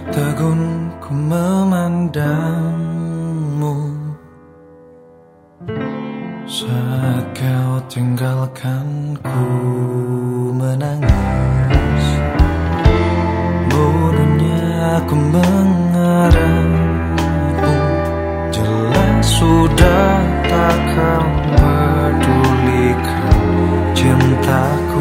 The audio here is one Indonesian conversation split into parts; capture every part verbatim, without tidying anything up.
Tegun ku memandangmu saat kau tinggalkan ku menangis. Bodohnya aku mengharapmu, jelas sudah tak kau pedulikan cintaku.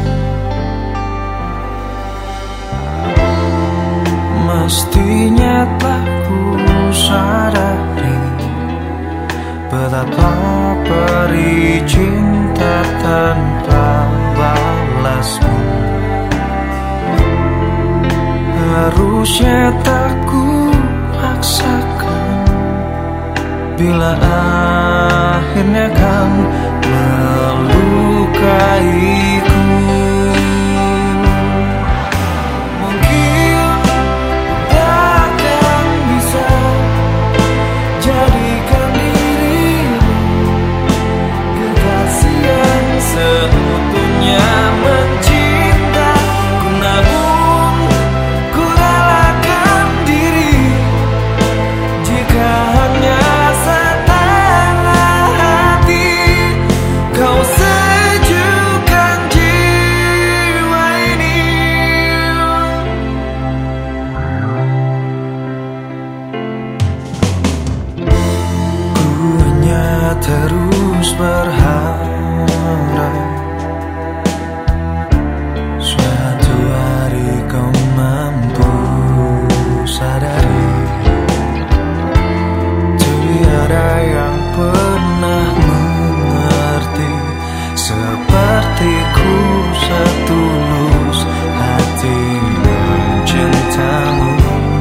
Mestinya telah ku sadari betapa perih cinta tanpa balasmu. Harusnya tak ku paksakan bila akhirnya kan melukaiku. Terus berharap suatu hari kau mampu sadari tiada yang pernah mengerti sepertiku setulus hati mencintamu.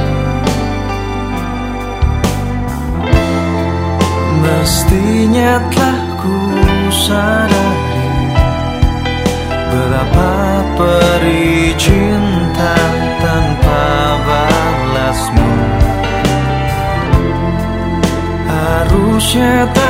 Mestinya telah ku sadari betapa perih cinta tanpa balasmu. Harusnya